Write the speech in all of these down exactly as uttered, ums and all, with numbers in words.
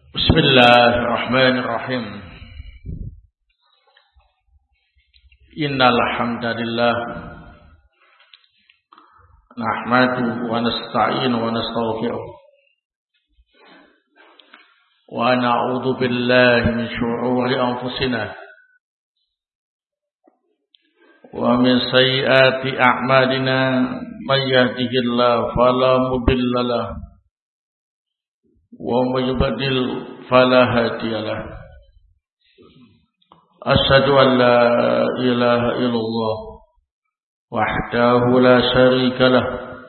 Bismillahirrahmanirrahim. Innal hamdalillah nahmaduhu wa nasta'inuhu wa nastaghfiruh wa na'udzu billahi min shururi anfusina wa min sayyiati a'malina may yahdihillahu fala mudilla lahu wa may yudlil fala hadiya lahu. Asyhadu an la ilaha illallah wahdahu la syarika lah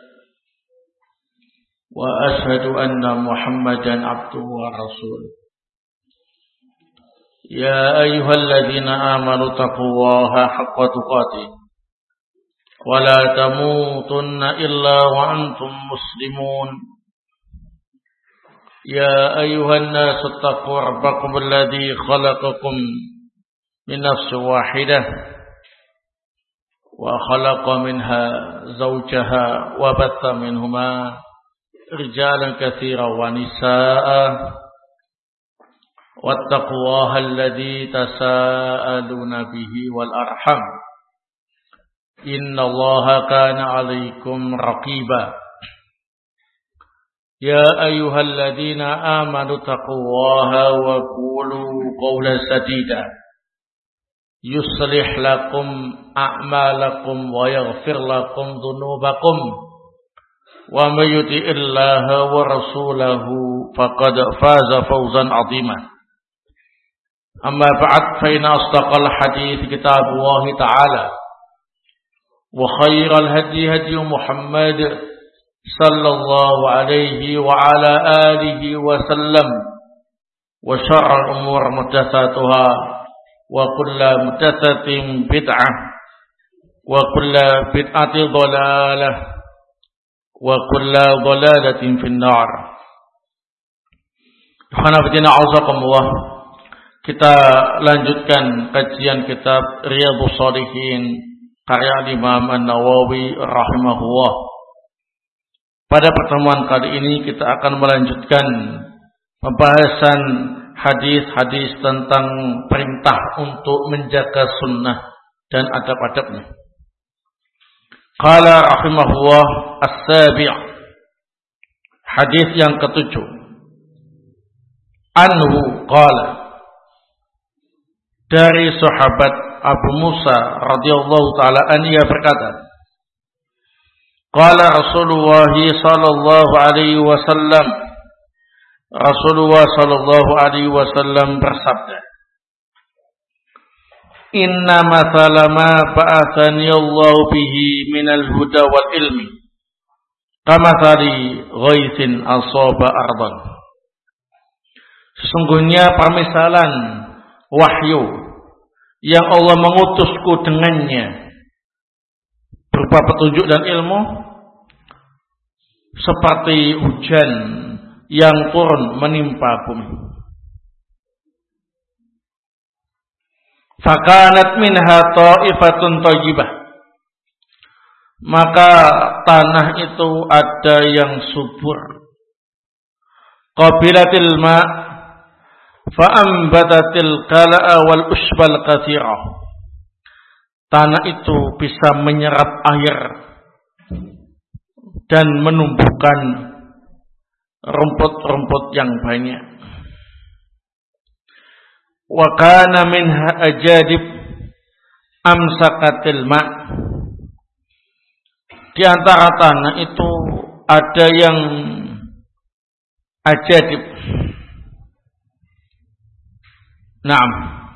wa asyhadu anna Muhammadan abduhu wa rasuluh. Ya ayyuhalladzina amanu taqullaha haqqa tuqatih wa la tamutunna illa wa antum muslimun. Ya ayyuhan nas ittaqu rabbakum alladzi khalaqakum min nafsin wahidah wa khalaqa minha zawjaha wa batha minhuma rijalan katsiran wa nisaa'a wattaqullaha alladzi tasaaluna bihi wal arham innallaha kana 'alaykum raqiba. Ya ayyuhalladzina amanu taqullaha wa qulu qawlan sadida yuslih lakum a'malakum wa yaghfir lakum dhunubakum wa may yuti'illaha wa rasulahu faqad faza fawzan 'azima. Amma ba'd, fa inna asdaqal hadits kitabullah ta'ala wa khairal hadi hadi Muhammad sallallahu alaihi wa ala alihi wa sallam wa syarrul umur muhdatsatuha wa kullu muhdatsatin bid'ah wa kullu bid'atin dhalalah wa kullu dhalalatin finnar. Khanafatina auzakumullah. Kita lanjutkan kajian kitab Riyadhus Shalihin karya Imam An-Nawawi rahimahullah. Pada pertemuan kali ini kita akan melanjutkan pembahasan hadis-hadis tentang perintah untuk menjaga sunnah dan adab-adabnya. Qala rahimahullah as-sabi', hadis yang ketujuh. Anhu qala, dari sahabat Abu Musa radhiyallahu taala anhu berkata, qala Rasulullah sallallahu alaihi wasallam, Rasulullah sallallahu alaihi wasallam bersabda, inna mathala ma ba'athani Allah bihi minal huda wal ilmi kamathali ghaithin asaba ardan. Sesungguhnya permisalan wahyu yang Allah mengutusku dengannya berupa petunjuk dan ilmu seperti hujan yang turun menimpa bumi. Fakanat minha ta'ifatun thayyibah, maka tanah itu ada yang subur. Qabilatil ma' fa'ambatatil kala'a wal usbal katsirah, tanah itu bisa menyerap air dan menumbuhkan rumput-rumput yang banyak. Wa kana minha ajadib amsakatil ma', di antara tanah itu ada yang ajadib. Naam,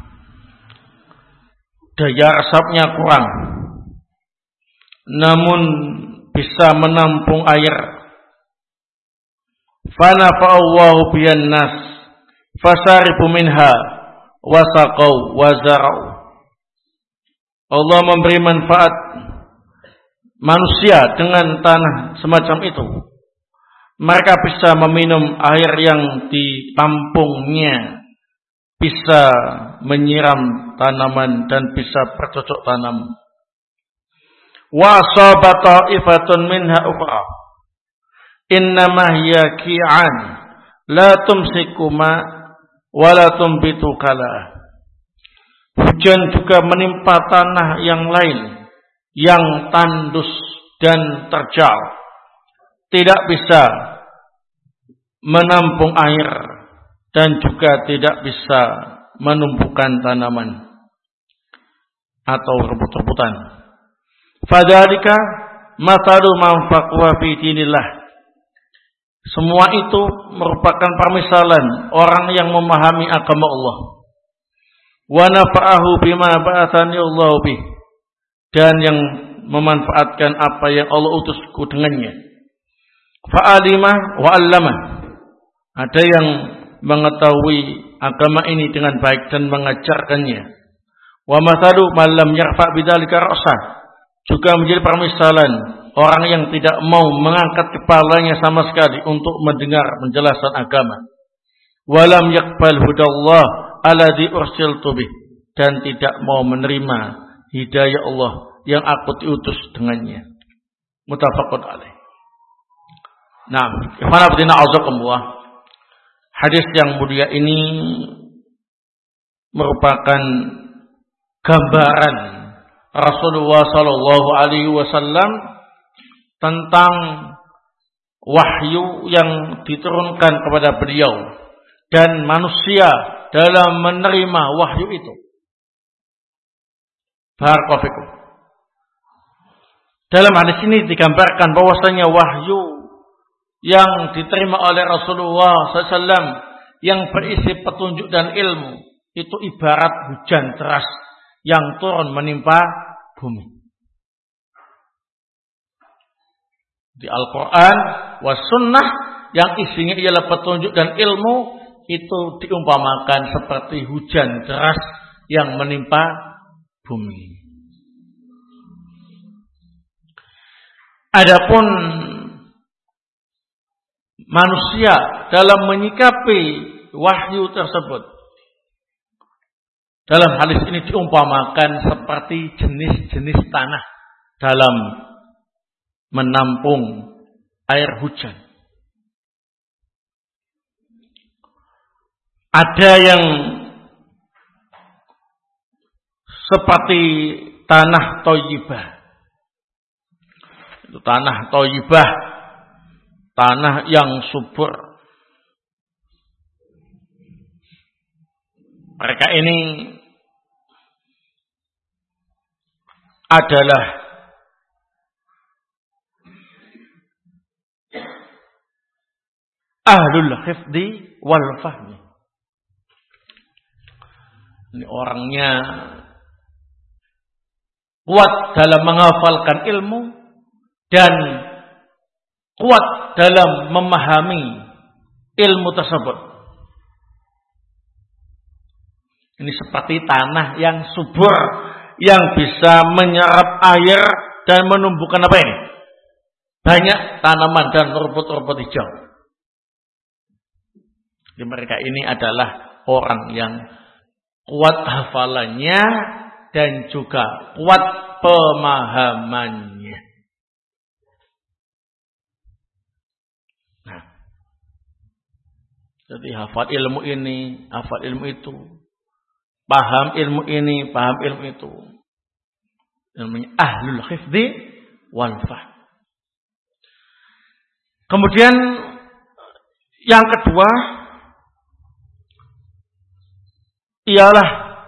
daya resapnya kurang, namun bisa menampung air. Fanafa'allahu biyan nas fasarifu minha wasaqau wazarau. Allah memberi manfaat manusia dengan tanah semacam itu. Mereka bisa meminum air yang ditampungnya, bisa menyiram tanaman dan bisa bercocok tanam. Wa asabata ifatun minha ukhra innama hiya ki'an la tumsikuma wa la tumbitu kala. Hujan juga menimpa tanah yang lain yang tandus dan terjal, tidak bisa menampung air dan juga tidak bisa menumbuhkan tanaman atau rebut-rebutan. Fadzalika mathalu man faqaha fi dinillah. Semua itu merupakan permisalan orang yang memahami agama Allah. Wa nafa'ahu bima ba'athani Allah bih, dan yang memanfaatkan apa yang Allah utusku dengannya. Fa'alima wa 'allama. Ada yang mengetahui agama ini dengan baik dan mengajarkannya. Wa mathalu man lam yarfa' bidzalika ra'sah, juga menjadi permisalan orang yang tidak mau mengangkat kepalanya sama sekali untuk mendengar penjelasan agama. Wa lam yaqbal hudallah alladzi ursiltu bih, dan tidak mau menerima hidayah Allah yang aku diutus dengannya. Muttafaqun alaih. Nah, ikhwan fillah azakumullah. Hadis yang mulia ini merupakan gambaran Rasulullah sallallahu alaihi wasallam tentang wahyu yang diturunkan kepada beliau dan manusia dalam menerima wahyu itu. Barakallahu fikum. Dalam hadis ini digambarkan bahwasanya wahyu yang diterima oleh Rasulullah sallallahu alaihi wasallam yang berisi petunjuk dan ilmu itu ibarat hujan deras yang turun menimpa bumi. Di Al-Quran was sunnah yang isinya ialah petunjuk dan ilmu itu diumpamakan seperti hujan deras yang menimpa bumi. Adapun manusia dalam menyikapi wahyu tersebut, dalam hadis ini diumpamakan seperti jenis-jenis tanah dalam menampung air hujan. Ada yang seperti tanah thayyibah. Itu tanah thayyibah, tanah yang subur. Mereka ini adalah ahlul hifdi wal fahmi. Ini orangnya kuat dalam menghafalkan ilmu dan kuat dalam memahami ilmu tersebut. Ini seperti tanah yang subur yang bisa menyerap air dan menumbuhkan apa ini? Banyak tanaman dan rumput-rumput hijau. Jadi mereka ini adalah orang yang kuat hafalannya dan juga kuat pemahamannya. Nah, jadi hafal ilmu ini, hafal ilmu itu, paham ilmu ini, paham ilmu itu. Namanya ahlul hifdi wal fahm. Kemudian yang kedua ialah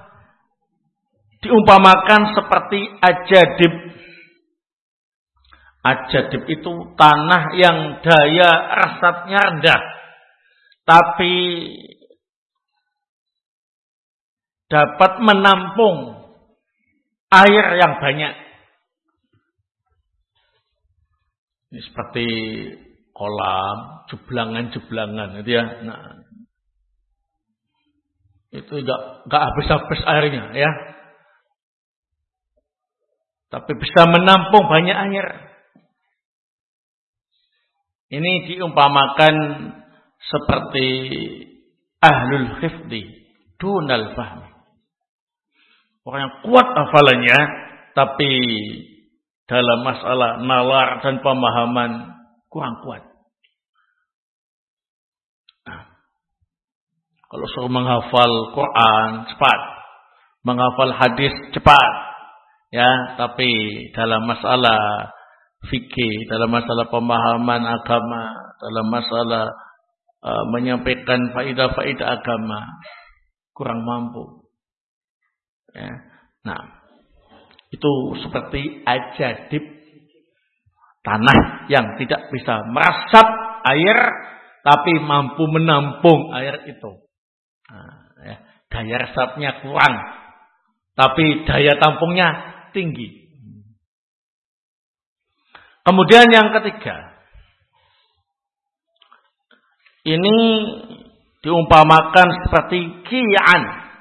diumpamakan seperti ajadib. Ajadib itu tanah yang daya resapnya rendah, tapi dapat menampung air yang banyak. Ini seperti kolam, jeblangan-jeblangan, gitu ya. Nah, itu enggak enggak habis-habis airnya, ya. Tapi bisa menampung banyak air. Ini diumpamakan seperti ahlul hifdi dunal fahmi. Orang yang kuat hafalannya, tapi dalam masalah nalar dan pemahaman kurang kuat. Nah, Kalau suruh menghafal Quran cepat, menghafal hadis cepat, ya. Tapi dalam masalah fikih, dalam masalah pemahaman agama, dalam masalah uh, menyampaikan faidah-faidah agama, kurang mampu. Ya. Nah, itu seperti ajadib tanah yang tidak bisa meresap air, tapi mampu menampung air itu. Nah, ya, daya resapnya kurang, tapi daya tampungnya tinggi. Kemudian yang ketiga, ini diumpamakan seperti ki'an.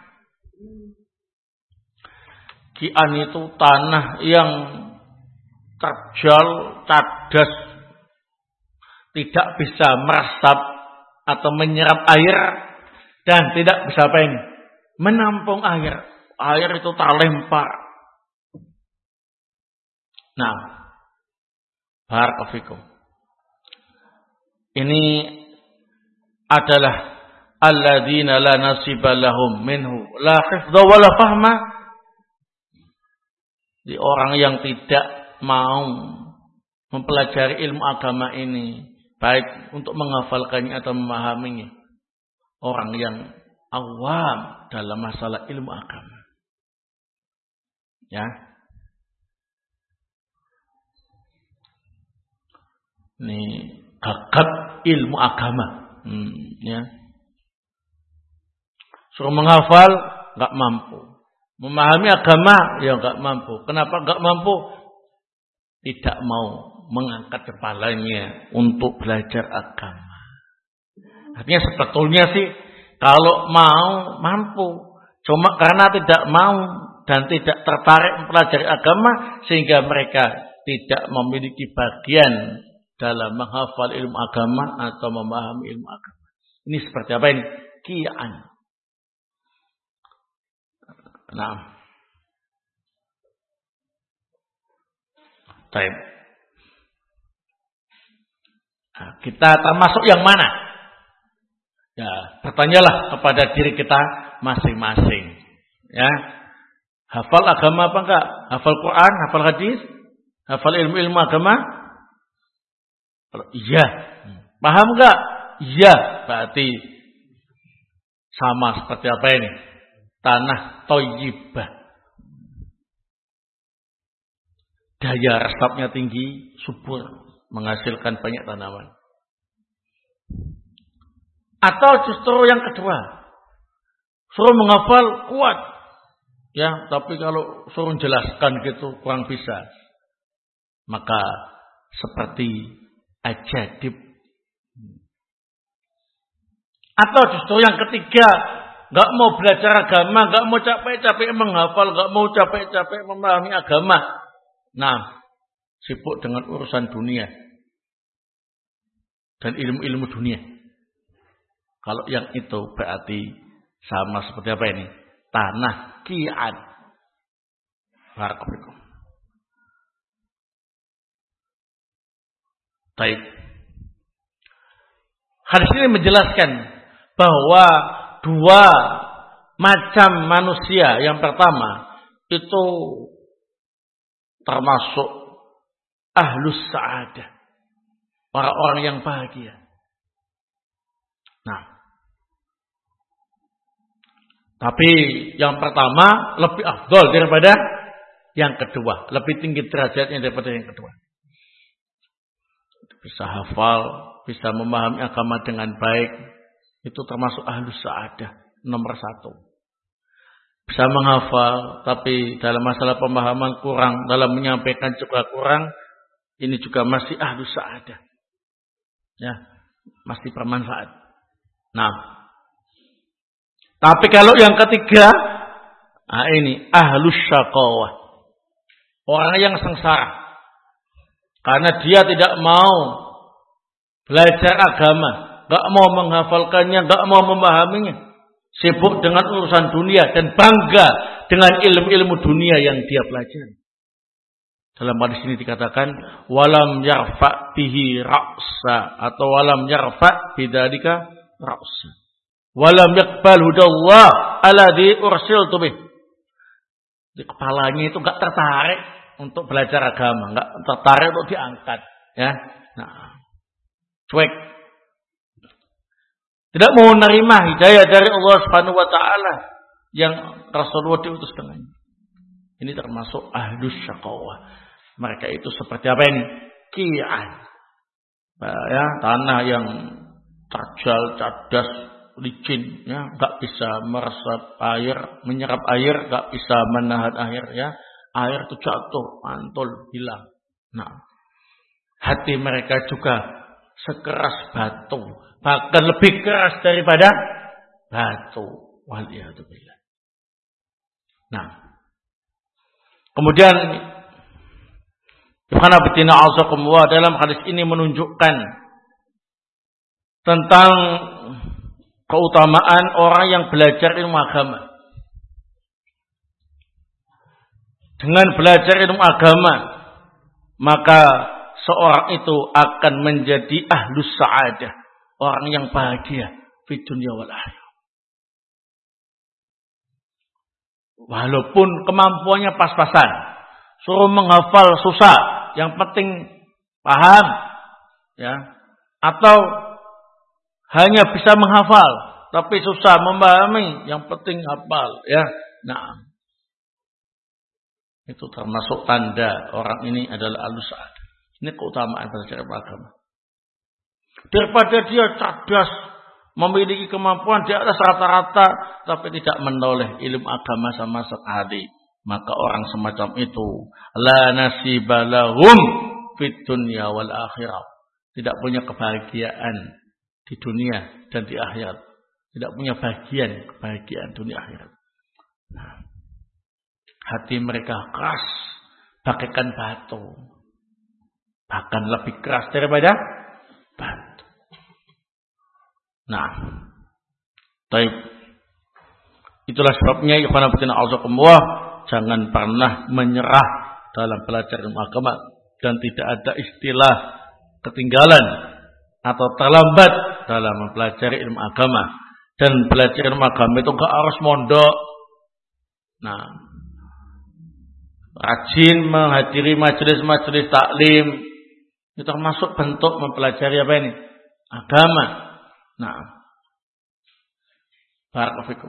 Ki'an itu tanah yang terjal, cadas, tidak bisa meresap atau menyerap air, dan tidak bisa apa ini? Menampung air. Air itu terlempar. Nah, barakallahu fikum. Ini adalah alladzina la nasiba lahum minhu la hifdha wa la fahma. Di orang yang tidak mau mempelajari ilmu agama ini, baik untuk menghafalkannya atau memahaminya. Orang yang awam dalam masalah ilmu agama. Ya. Ini gagap ilmu agama. Hmm, ya. Suruh menghafal, enggak mampu. Memahami agama, ya enggak mampu. Kenapa enggak mampu? Tidak mau mengangkat kepalanya untuk belajar agama. Artinya sebetulnya sih kalau mau mampu, cuma karena tidak mau dan tidak tertarik mempelajari agama sehingga mereka tidak memiliki bagian dalam menghafal ilmu agama atau memahami ilmu agama. Ini seperti apa ini? Ki'an. Nah, baik. Nah, kita termasuk yang mana? Ya, bertanyalah kepada diri kita masing-masing. Ya, hafal agama apa enggak? Hafal Quran, hafal hadis, hafal ilmu-ilmu agama? Kalau iya, paham enggak? Iya, berarti sama seperti apa ini? Tanah thayyibah. Daya resapnya tinggi, subur, menghasilkan banyak tanaman. Atau justru yang kedua, suruh menghafal kuat, ya, tapi kalau suruh jelaskan gitu kurang bisa. Maka seperti ajadib. Atau justru yang ketiga, nggak mau belajar agama, nggak mau capek-capek menghafal, nggak mau capek-capek memahami agama. Nah, sibuk dengan urusan dunia dan ilmu-ilmu dunia. Kalau yang itu berarti sama seperti apa ini? Tanah ki'an. Barakallahu. Baik. Hadis ini menjelaskan bahwa dua macam manusia. Yang pertama itu termasuk ahlus sa'adah, orang-orang yang bahagia. Nah, tapi yang pertama lebih afdal daripada yang kedua. Lebih tinggi derajatnya daripada yang kedua. Bisa hafal, bisa memahami agama dengan baik. Itu termasuk ahlus sa'adah. Nomor satu. Bisa menghafal, tapi dalam masalah pemahaman kurang. Dalam menyampaikan juga kurang. Ini juga masih ahlus sa'adah. Ya, masih bermanfaat. Nah, tapi kalau yang ketiga, nah ini ahlus syaqawah. Orang yang sengsara. Karena dia tidak mau belajar agama, enggak mau menghafalkannya, enggak mau memahaminya. Sibuk dengan urusan dunia dan bangga dengan ilmu-ilmu dunia yang dia pelajari. Dalam hadis ini dikatakan walam yarfa bihi ra'sa atau walam yarfa bidzalika ra'sa. walam yaqbal hudallah alladzi ursiltu bih. Di kepalanya itu enggak tertarik untuk belajar agama, enggak tertarik untuk diangkat, ya. Nah, cuek. Tidak mau menerima hidayah dari Allah Subhanahu wa taala yang Rasulullah diutus dengannya. Ini termasuk ahlus syaqawah. Mereka itu seperti apa ini? Qi'an. Ya, tanah yang terjal, cadas, licin, ya, enggak bisa meresap air, menyerap air, enggak bisa menahan air, ya. Air itu jatuh, mantul, hilang. Nah, hati mereka juga sekeras batu, bahkan lebih keras daripada batu. Waliyadzubillah. Nah, kemudian Ikhwana fillah azakumullah, dalam hadis ini menunjukkan tentang keutamaan orang yang belajar ilmu agama. Dengan belajar ilmu agama, maka seorang itu akan menjadi ahlus sa'adah, orang yang bahagia di dunia wal akhirah. Walaupun kemampuannya pas-pasan, suruh menghafal susah, yang penting paham, ya, atau hanya bisa menghafal tapi susah memahami, yang penting hafal, ya. Nah, itu termasuk tanda orang ini adalah ahlus sa'adah. Ini keutamaan belajar agama. Daripada dia cerdas, memiliki kemampuan di atas rata-rata, tapi tidak menoleh ilmu agama sama sekali, maka orang semacam itu la nasiba lahum fid dunya wal akhirah. Tidak punya kebahagiaan di dunia dan di akhirat. Tidak punya bagian kebahagiaan dunia akhirat. Nah, hati mereka keras bagaikan batu. Bahkan lebih keras daripada batu. Nah, baik. Itulah sebabnya ikhwan fillah azakumullah, jangan pernah menyerah dalam belajar ilmu agama, dan tidak ada istilah ketinggalan atau terlambat dalam mempelajari ilmu agama. Dan belajar ilmu agama itu enggak harus mondok. Nah, rajin menghadiri majelis-majelis taklim itu termasuk bentuk mempelajari apa ini? Agama. Nah, barakallahu fikum.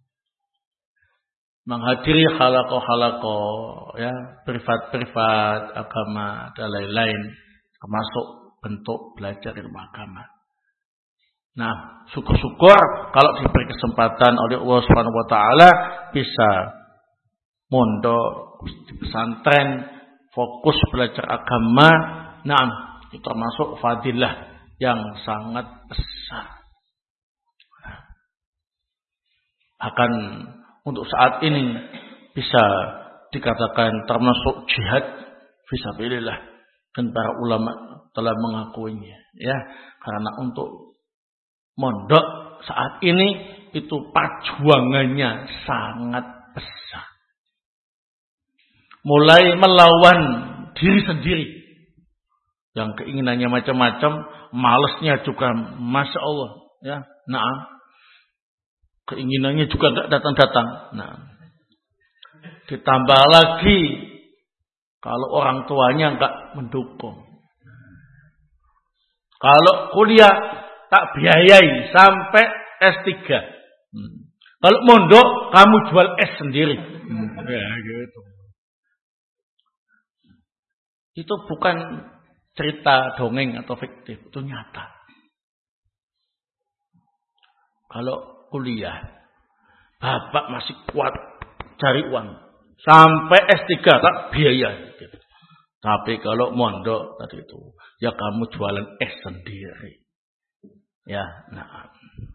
Menghadiri halaqah-halaqah, ya, privat-privat agama dan lain-lain, termasuk bentuk belajar ilmu agama. Nah, syukur-syukur kalau diberi kesempatan oleh Allah Subhanahu wa taala bisa mondok di pesantren, fokus belajar agama. Nah, itu termasuk fadilah yang sangat besar. Bahkan untuk saat ini bisa dikatakan termasuk jihad fisabilillah, dan para ulama telah mengakuinya, ya, karena untuk mondok saat ini itu perjuangannya sangat besar. Mulai melawan diri sendiri yang keinginannya macam-macam, malesnya juga masya Allah, ya. Nah, keinginannya juga enggak datang-datang. Nah, ditambah lagi kalau orang tuanya enggak mendukung. Kalau kuliah tak biayai sampai S tiga. Hmm. Kalau mondok kamu jual es sendiri. Hmm. Ya gitu. Itu bukan cerita dongeng atau fiktif, itu nyata. Kalau kuliah, bapak masih kuat cari uang sampai S tiga tak biaya. Gitu. Tapi kalau mondok tadi itu, ya kamu jualan es sendiri. Ya, nah,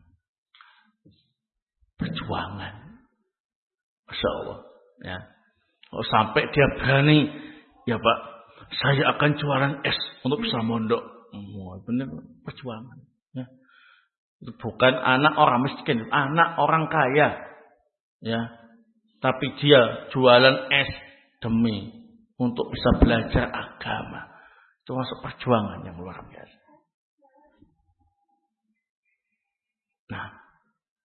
perjuangan, masya Allah, ya. Oh, sampai dia berani, ya Pak, saya akan jualan es untuk bisa mondok. Oh, benar, perjuangan. Ya. Itu bukan anak orang miskin, anak orang kaya, ya. Tapi dia jualan es demi untuk bisa belajar agama. Itu masuk perjuangan yang luar biasa. Nah,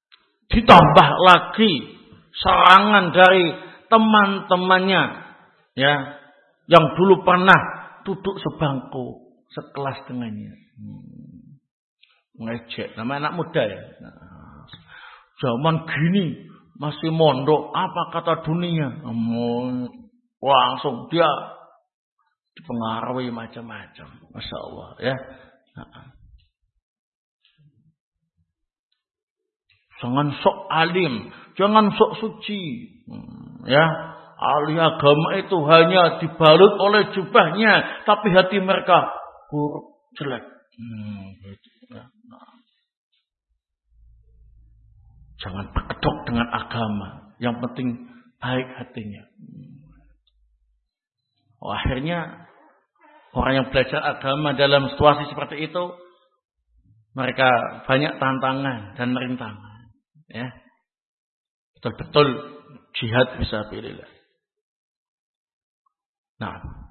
Ditambah lagi serangan dari teman-temannya, ya, yang dulu pernah duduk sebangku sekelas dengannya. Hmm. Ngejek, nama anak muda ya. Nah, zaman gini masih mondok, apa kata dunia? Hmm. Langsung dia dipengaruhi macam-macam. Masya Allah ya. Nah. Jangan sok alim, jangan sok suci. Hmm, ya, ahli agama itu hanya dibalut oleh jubahnya, tapi hati mereka buruk, jelek. Hmm, gitu, ya. Nah. Jangan berkedok dengan agama, yang penting baik hatinya. Hmm. Oh, akhirnya orang yang belajar agama dalam situasi seperti itu, mereka banyak tantangan dan rintangan. Ya, betul-betul jihad fisabilillah. Nah,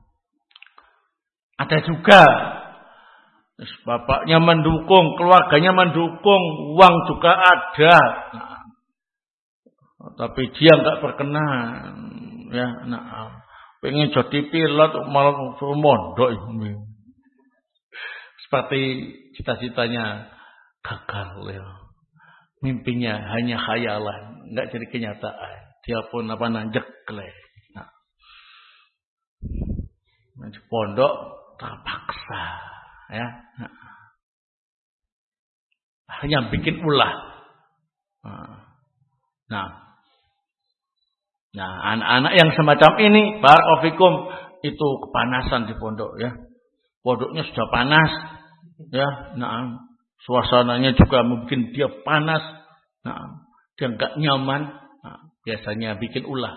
ada juga bapaknya mendukung, keluarganya mendukung, uang juga ada. Nah, tapi dia nggak berkenan, ya. Nah, pengen jadi pilot malah mondok ini. Seperti cita-citanya gagal, ya. Mimpinya hanya khayalan, enggak jadi kenyataan. Dia pun apa nanjek keleh. Nah, nanti pondok terpaksa, ya. Nah, hanya bikin ulah. Nah, nah anak-anak yang semacam ini, barakallahu itu kepanasan di pondok, ya. Pondoknya sudah panas, ya. Nah. Suasananya juga mungkin dia panas, nah, dia nggak nyaman, nah, biasanya bikin ulah,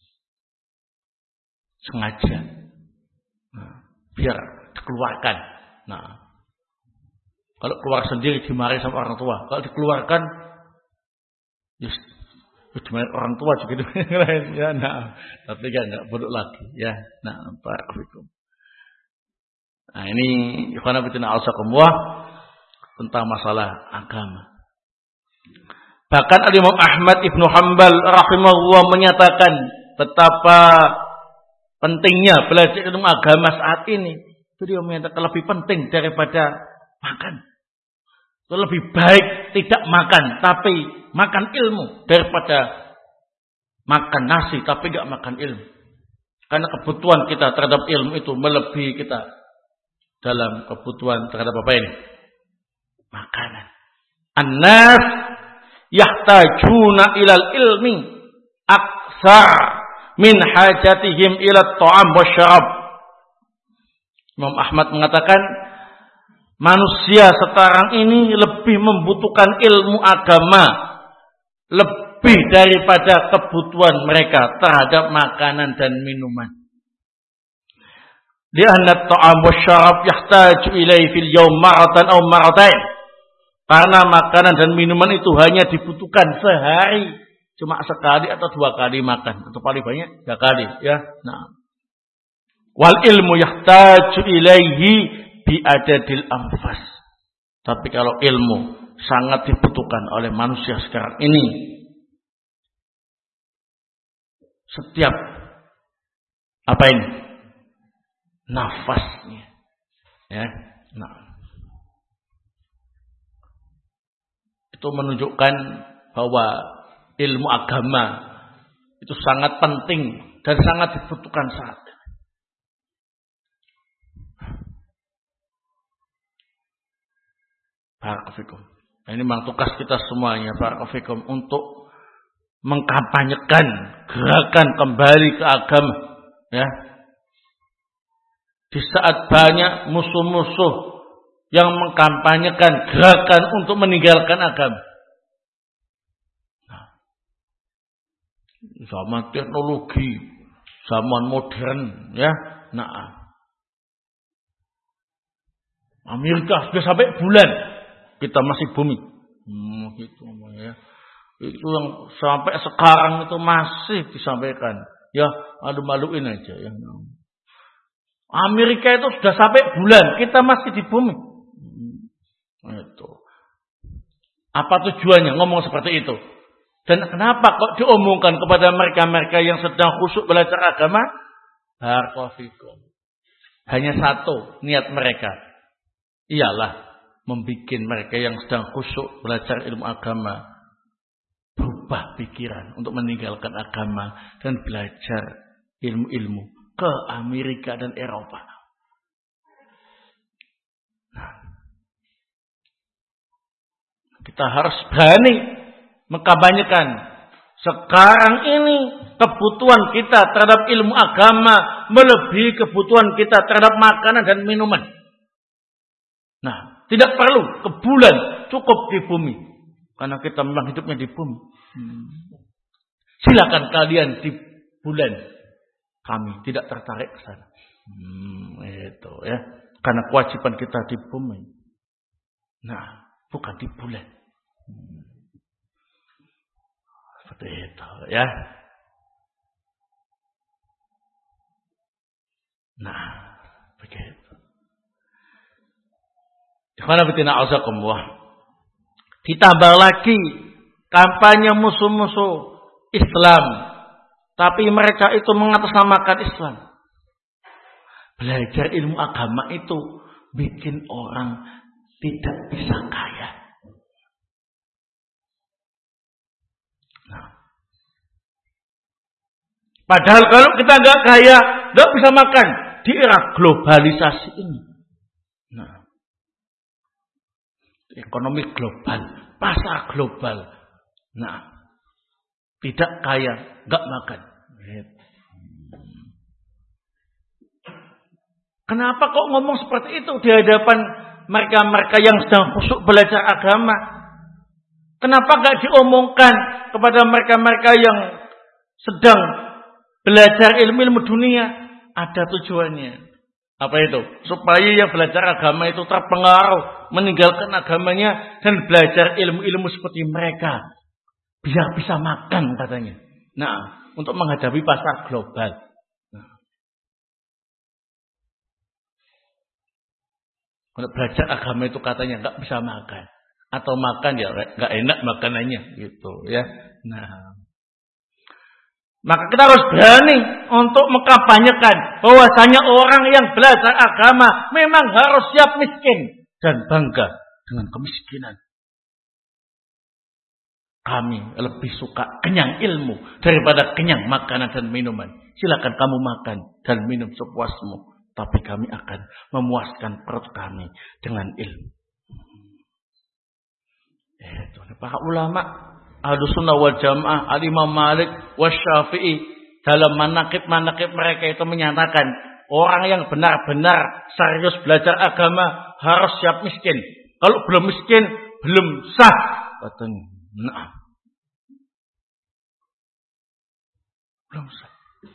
sengaja, nah, biar dikeluarkan. Nah, kalau keluar sendiri dimarahi sama orang tua, kalau dikeluarkan, yes, dimarahi orang tua juga, ya, nah, tapi kan nggak bodoh lagi, ya, nah, barakallahu. Nah ini ikhwan fillah azakumullah tentang masalah agama. Bahkan Al-Imam Ahmad Ibnu Hanbal rahimahullah menyatakan betapa pentingnya belajar ilmu agama saat ini. Beliau menyatakan lebih penting daripada makan. Lebih baik tidak makan tapi makan ilmu daripada makan nasi tapi tidak makan ilmu. Karena kebutuhan kita terhadap ilmu itu melebihi kita dalam kebutuhan terhadap apa ini? Makanan. An-nas yahtajuna ilal ilmi aktsar min hajatihim ila at-ta'am wasyarab. Imam Ahmad mengatakan manusia sekarang ini lebih membutuhkan ilmu agama lebih daripada kebutuhan mereka terhadap makanan dan minuman. Li'anna at-ta'am wasyarab yahtaju ilaihi fil yawm maratan aw maratain. Karena makanan dan minuman itu hanya dibutuhkan sehari, cuma sekali atau dua kali makan, atau paling banyak tiga kali, ya. Nah, wal ilmu yahtaju ilaihi bi adadil anfas. Tapi kalau ilmu sangat dibutuhkan oleh manusia sekarang ini, setiap apa ini? Nafasnya, ya. Nah, itu menunjukkan bahwa ilmu agama itu sangat penting dan sangat dibutuhkan saat ini. Barakallahu. Nah, ini memang tugas kita semuanya, barakallahu, untuk mengkampanyekan gerakan kembali ke agama, ya. Di saat banyak musuh-musuh yang mengkampanyekan gerakan untuk meninggalkan agama. Nah, zaman teknologi, zaman modern, ya. Nah, Amerika sudah sampai bulan, kita masih bumi. Hmm, gitu, ya. Itu yang sampai sekarang itu masih disampaikan. Ya, malu-maluin aja, ya. Amerika itu sudah sampai bulan, kita masih di bumi. Itu. Apa tujuannya ngomong seperti itu? Dan kenapa kok diomongkan kepada mereka-mereka yang sedang khusyuk belajar agama? Barakallahu. Hanya satu niat mereka. Ialah membuat mereka yang sedang khusyuk belajar ilmu agama berubah pikiran untuk meninggalkan agama dan belajar ilmu-ilmu ke Amerika dan Eropa. Nah, kita harus berani mengkampanyekan sekarang ini kebutuhan kita terhadap ilmu agama melebihi kebutuhan kita terhadap makanan dan minuman. Nah, tidak perlu ke bulan, cukup di bumi. Karena kita memang hidupnya di bumi. Hmm. Silakan kalian di bulan. Kami tidak tertarik ke sana. Hmm, itu ya. Karena kewajiban kita di bumi. Nah, bukan di bulan. Hmm. Seperti itu ya. Nah, begitu. Ditambah lagi kampanye musuh-musuh Islam, tapi mereka itu mengatasnamakan Islam. Belajar ilmu agama itu bikin orang tidak bisa kaya. Nah. Padahal kalau kita nggak kaya, nggak bisa makan di era globalisasi ini. Nah. Ekonomi global, pasar global. Nah, tidak kaya, enggak makan. Kenapa kok ngomong seperti itu di hadapan mereka-mereka yang sedang khusyuk belajar agama? Kenapa enggak diomongkan kepada mereka-mereka yang sedang belajar ilmu-ilmu dunia? Ada tujuannya. Apa itu? Supaya yang belajar agama itu terpengaruh, meninggalkan agamanya dan belajar ilmu-ilmu seperti mereka. Biar bisa makan katanya. Nah, untuk menghadapi pasar global. Nah. Untuk belajar agama itu katanya nggak bisa makan. Atau makan ya nggak enak makanannya gitu ya. Nah. Maka kita harus berani untuk mengkampanyekan bahwasanya orang yang belajar agama memang harus siap miskin dan bangga dengan kemiskinan. Kami lebih suka kenyang ilmu daripada kenyang makanan dan minuman. Silakan kamu makan dan minum sepuasmu, tapi kami akan memuaskan perut kami dengan ilmu. Itu para ulama Ahlussunnah wal Jamaah, Al-Imam Malik wasy-Syafi'i dalam manaqib-manaqib mereka itu menyatakan orang yang benar-benar serius belajar agama harus siap miskin. Kalau belum miskin, belum sah katanya. Nah. Belum sah.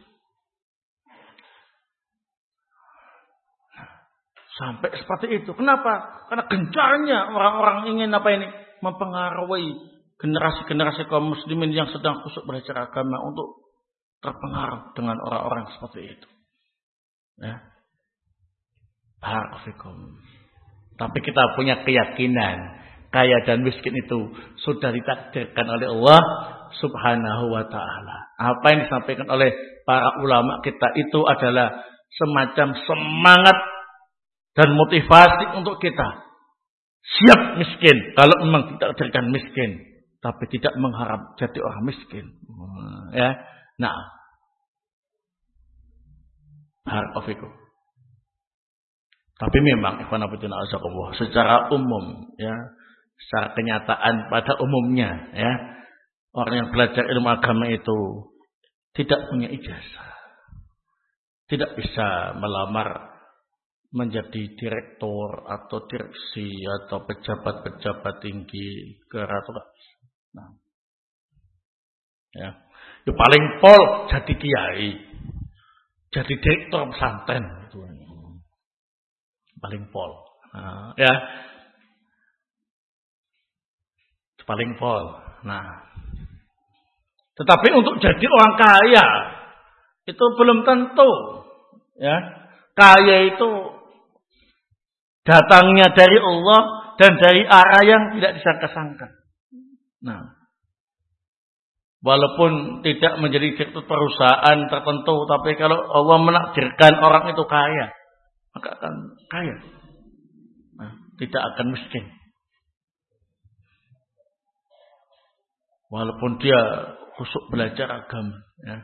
Nah. Sampai seperti itu. Kenapa? Karena gencarnya orang-orang ingin apa ini? Mempengaruhi generasi-generasi kaum muslimin yang sedang khusyuk belajar agama untuk terpengaruh dengan orang-orang seperti itu. Ya. Barakallahu. Tapi kita punya keyakinan kaya dan miskin itu sudah ditakdirkan oleh Allah Subhanahu wa taala. Apa yang disampaikan oleh para ulama kita itu adalah semacam semangat dan motivasi untuk kita siap miskin kalau memang ditakdirkan miskin. Tapi tidak mengharap jadi orang miskin. Ya. Nah. Barakallahu. Tapi memang ikhwan fillah azakumullah secara umum ya, secara kenyataan pada umumnya ya, orang yang belajar ilmu agama itu tidak punya ijazah. Tidak bisa melamar menjadi direktur atau direksi atau pejabat-pejabat tinggi negara atau nah. Ya. Ya paling pol jadi kiai. Jadi direktur pesantren gitu. Paling pol. Nah, ya. Paling pol. Nah. Tetapi untuk jadi orang kaya itu belum tentu. Ya. Kaya itu datangnya dari Allah dan dari arah yang tidak disangka-sangka. Nah, walaupun tidak menjadi direktur perusahaan tertentu, tapi kalau Allah menakdirkan orang itu kaya, maka akan kaya. Nah, tidak akan miskin. Walaupun dia khusyuk belajar agama, ya.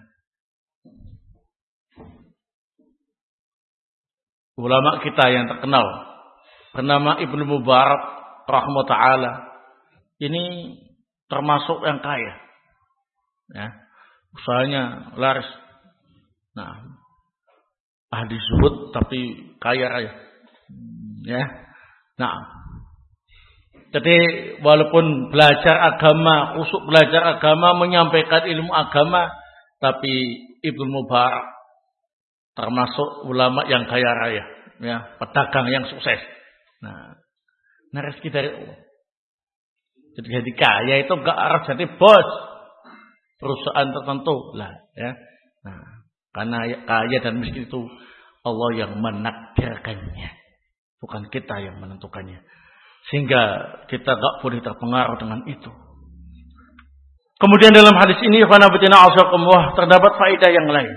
Ulama kita yang terkenal bernama Ibnu Mubarak rahimahullah taala ini termasuk yang kaya, ya, usahanya laris. Nah, ahli zuhud tapi kaya raya, ya. Nah, jadi walaupun belajar agama, khusyuk belajar agama, menyampaikan ilmu agama, tapi Ibnu Mubarak termasuk ulama yang kaya raya, ya, pedagang yang sukses. Nah, nah rezeki dari Allah. Jadi jadi kaya itu enggak harus jadi bos perusahaan tertentu lah, ya. Nah, karena kaya dan miskin itu Allah yang menakdirkannya, bukan kita yang menentukannya. Sehingga kita enggak boleh terpengaruh dengan itu. Kemudian dalam hadis ini terdapat faedah yang lain.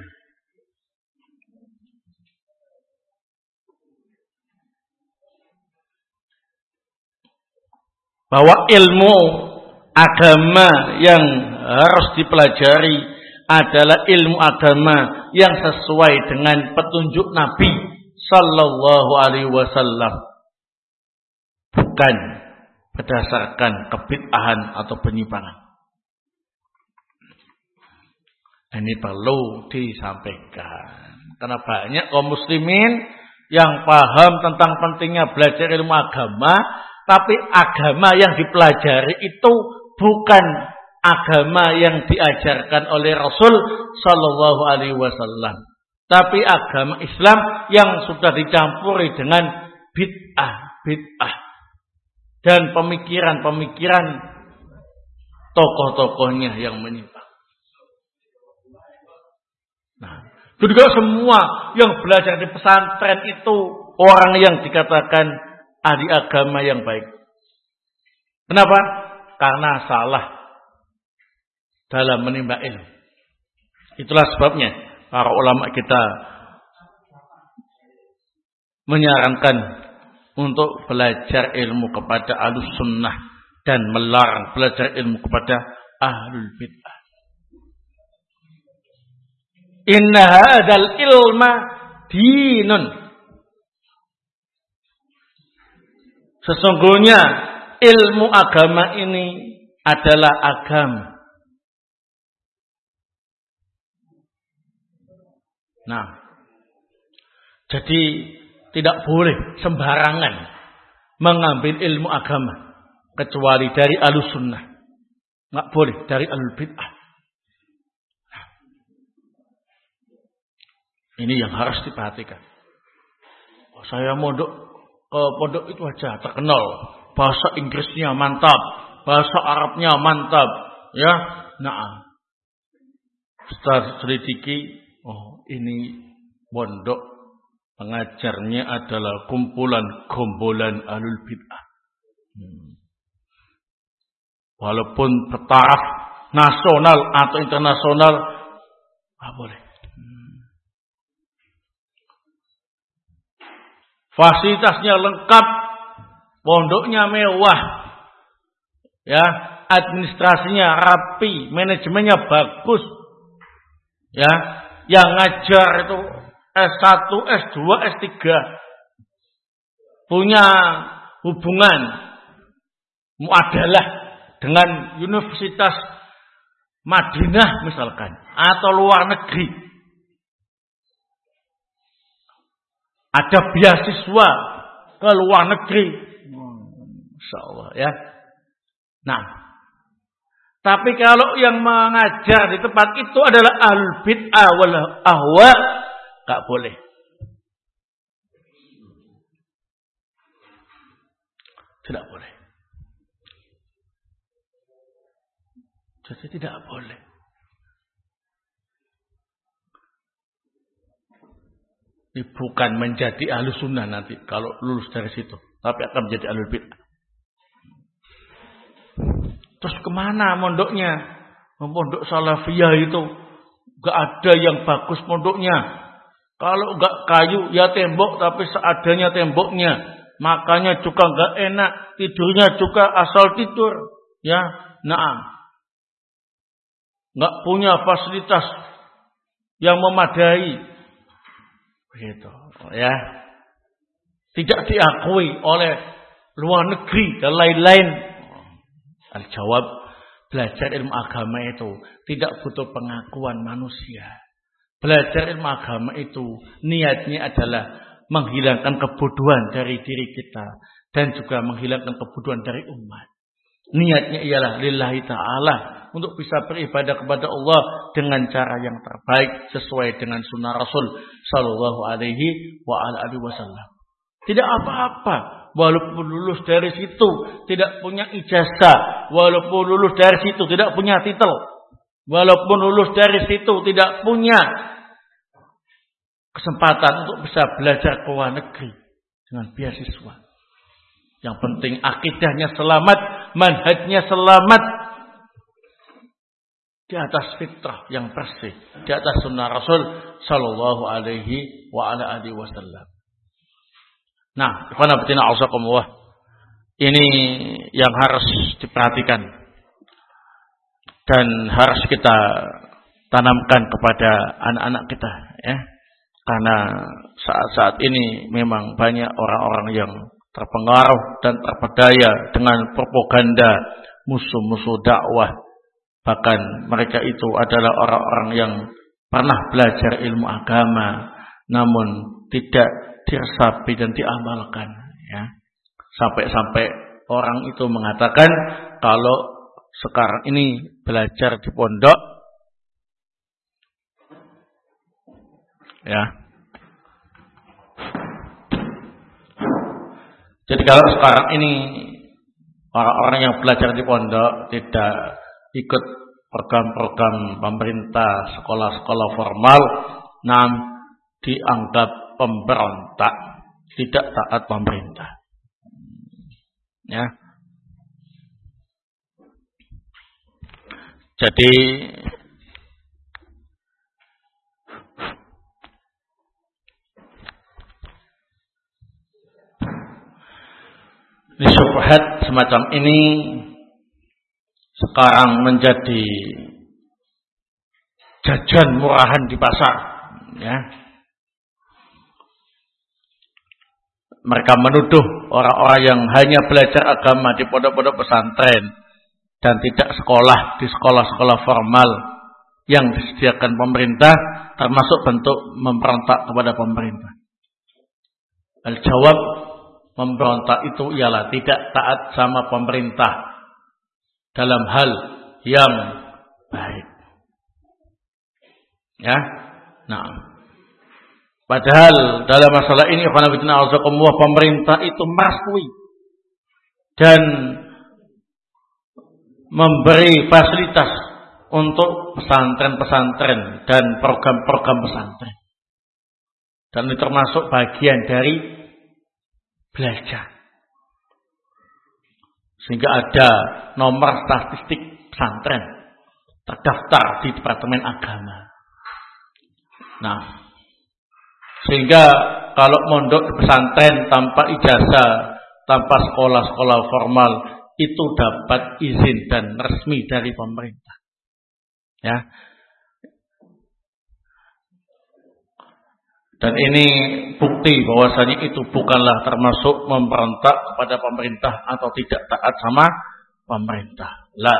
Bahwa ilmu agama yang harus dipelajari adalah ilmu agama yang sesuai dengan petunjuk Nabi sallallahu alaihi wasallam, bukan berdasarkan kebid'ahan atau penyimpangan. Ini perlu disampaikan karena banyak kaum muslimin yang paham tentang pentingnya belajar ilmu agama, tapi agama yang dipelajari itu bukan agama yang diajarkan oleh Rasul sallallahu alaihi wasallam, tapi agama Islam yang sudah dicampuri dengan bid'ah-bid'ah dan pemikiran-pemikiran tokoh-tokohnya yang menyimpang. Nah, juga semua yang belajar di pesantren itu orang yang dikatakan ahli agama yang baik. Kenapa? Karena salah dalam menimba ilmu. Itulah sebabnya para ulama kita menyarankan untuk belajar ilmu kepada ahlus sunnah dan melarang belajar ilmu kepada ahlul bid'ah. Inna hadzal ilma dinun. Sesungguhnya ilmu agama ini adalah agama. Nah, jadi tidak boleh sembarangan mengambil ilmu agama kecuali dari ahlus sunnah. Nggak boleh dari ahlul bid'ah. Nah, ini yang harus diperhatikan. Oh, saya mondok ke pondok itu aja terkenal, bahasa Inggrisnya mantap, bahasa Arabnya mantap, ya. Nah, setelah selidiki, oh ini pondok pengajarnya adalah kumpulan gombolan ahlul bid'ah. Hmm. Walaupun bertaraf nasional atau internasional, nggak boleh. Fasilitasnya lengkap, pondoknya mewah, ya, administrasinya rapi, manajemennya bagus, ya, yang ngajar itu S satu, S dua, S tiga, punya hubungan muadalah dengan Universitas Madinah misalkan, atau luar negeri. Ada beasiswa ke luar negeri. Insyaallah, ya. Nah, tapi kalau yang mengajar di tempat itu adalah ahlul bid'ah wal ahwa, enggak boleh. Tidak boleh. Jadi tidak boleh. Bukan menjadi ahlus sunnah nanti kalau lulus dari situ, tapi akan menjadi ahlul bid'ah. Terus kemana mondoknya? Pondok Salafiyah itu gak ada yang bagus pondoknya. Kalau gak kayu ya tembok, tapi seadanya temboknya. Makanya juga gak enak, tidurnya juga asal tidur. Ya, nah, gak punya fasilitas yang memadai. Begitu, ya. Tidak diakui oleh luar negeri dan lain-lain. Al-jawab, belajar ilmu agama itu tidak butuh pengakuan manusia. Belajar ilmu agama itu niatnya adalah menghilangkan kebodohan dari diri kita dan juga menghilangkan kebodohan dari umat. Niatnya ialah lillahi ta'ala, untuk bisa beribadah kepada Allah dengan cara yang terbaik sesuai dengan sunnah Rasul sallallahu alaihi wa ala alihi wasallam. Tidak apa-apa walaupun lulus dari situ tidak punya ijazah, walaupun lulus dari situ tidak punya titel, walaupun lulus dari situ tidak punya kesempatan untuk bisa belajar ke luar negeri dengan beasiswa. Yang penting akidahnya selamat, manhajnya selamat, di atas fitrah yang bersih, di atas sunnah Rasul sallallahu alaihi wa ala alihi wasallam. Nah, ikhwan fillah a'azakumullah, ini yang harus diperhatikan dan harus kita tanamkan kepada anak-anak kita, ya. Karena saat-saat ini memang banyak orang-orang yang terpengaruh dan terpedaya dengan propaganda musuh-musuh dakwah. Bahkan mereka itu adalah orang-orang yang pernah belajar ilmu agama, namun tidak diresapi dan diamalkan. Ya. Sampai-sampai orang itu mengatakan kalau sekarang ini belajar di pondok, ya. Jadi kalau sekarang ini orang-orang yang belajar di pondok tidak ikut program-program pemerintah, sekolah-sekolah formal, nam dianggap pemberontak, tidak taat pemerintah. Ya. Jadi di syubhat semacam ini sekarang menjadi jajan murahan di pasar, ya. Mereka menuduh orang-orang yang hanya belajar agama di pondok-pondok pesantren dan tidak sekolah di sekolah-sekolah formal yang disediakan pemerintah termasuk bentuk memberontak kepada pemerintah. Al-jawab, memberontak itu ialah tidak taat sama pemerintah dalam hal yang baik. Ya. Nah, padahal dalam masalah ini pemerintah itu merestui dan memberi fasilitas untuk pesantren-pesantren dan program-program pesantren. Dan ini termasuk bagian dari belajar. Sehingga ada nomor statistik pesantren terdaftar di Departemen Agama. Nah, sehingga kalau mondok di pesantren tanpa ijazah, tanpa sekolah-sekolah formal, itu dapat izin dan resmi dari pemerintah. Ya. Dan ini bukti bahwasanya itu bukanlah termasuk memberontak kepada pemerintah atau tidak taat sama pemerintah. Lah.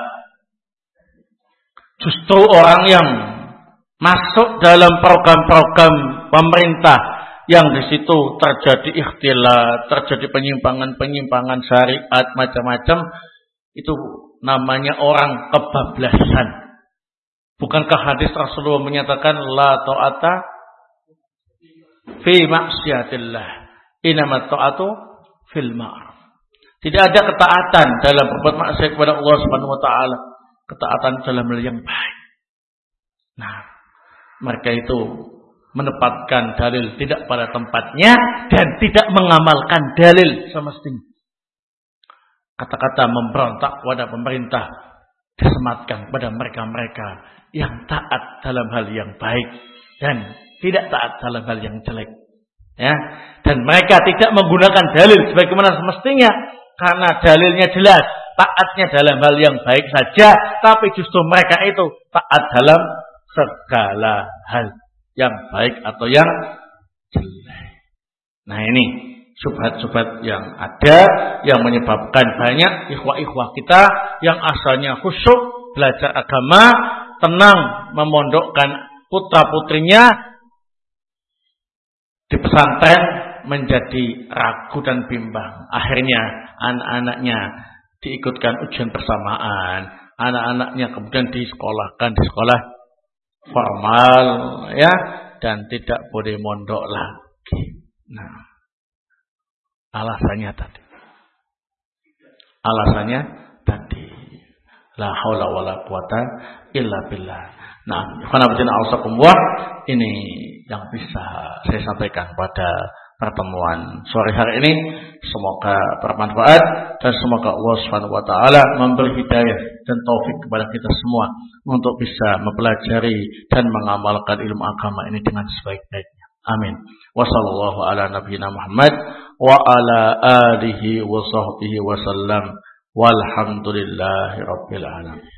Justru orang yang masuk dalam program-program pemerintah yang di situ terjadi ikhtilat, terjadi penyimpangan-penyimpangan syariat macam-macam, itu namanya orang kebablasan. Bukankah hadis Rasulullah menyatakan la ta'ata fi maksiatillah, innamat ta'atu fil ma'ruf. Tidak ada ketaatan dalam berbuat maksiat kepada Allah Subhanahu wa taala. Ketaatan dalam hal yang baik. Nah, mereka itu menempatkan dalil tidak pada tempatnya dan tidak mengamalkan dalil semestinya. Kata-kata memberontak kepada pemerintah disematkan kepada mereka-mereka yang taat dalam hal yang baik dan tidak taat dalam hal yang jelek. Ya, dan mereka tidak menggunakan dalil sebagaimana semestinya karena dalilnya jelas, taatnya dalam hal yang baik saja, tapi justru mereka itu taat dalam segala hal yang baik atau yang jelek. Nah, ini syubhat-syubhat yang ada yang menyebabkan banyak ikhwah-ikhwah kita yang asalnya khusyuk belajar agama, tenang memondokkan putra-putrinya di pesantren menjadi ragu dan bimbang. Akhirnya anak-anaknya diikutkan ujian bersamaan, anak-anaknya kemudian disekolahkan di sekolah formal, ya, dan tidak boleh mondok lagi. Nah, alasannya tadi. Alasannya tadi. La haula wala quwata illa billah. Nah, ini yang bisa saya sampaikan pada pertemuan sore hari ini. Semoga bermanfaat dan semoga Allah Subhanahu wa taala memberi hidayah dan taufik kepada kita semua untuk bisa mempelajari dan mengamalkan ilmu agama ini dengan sebaik-baiknya. Amin. Wassallallahu ala nabiyina Muhammad wa ala alihi wa sahbihi wa sallam. Walhamdulillahi rabbil alamin.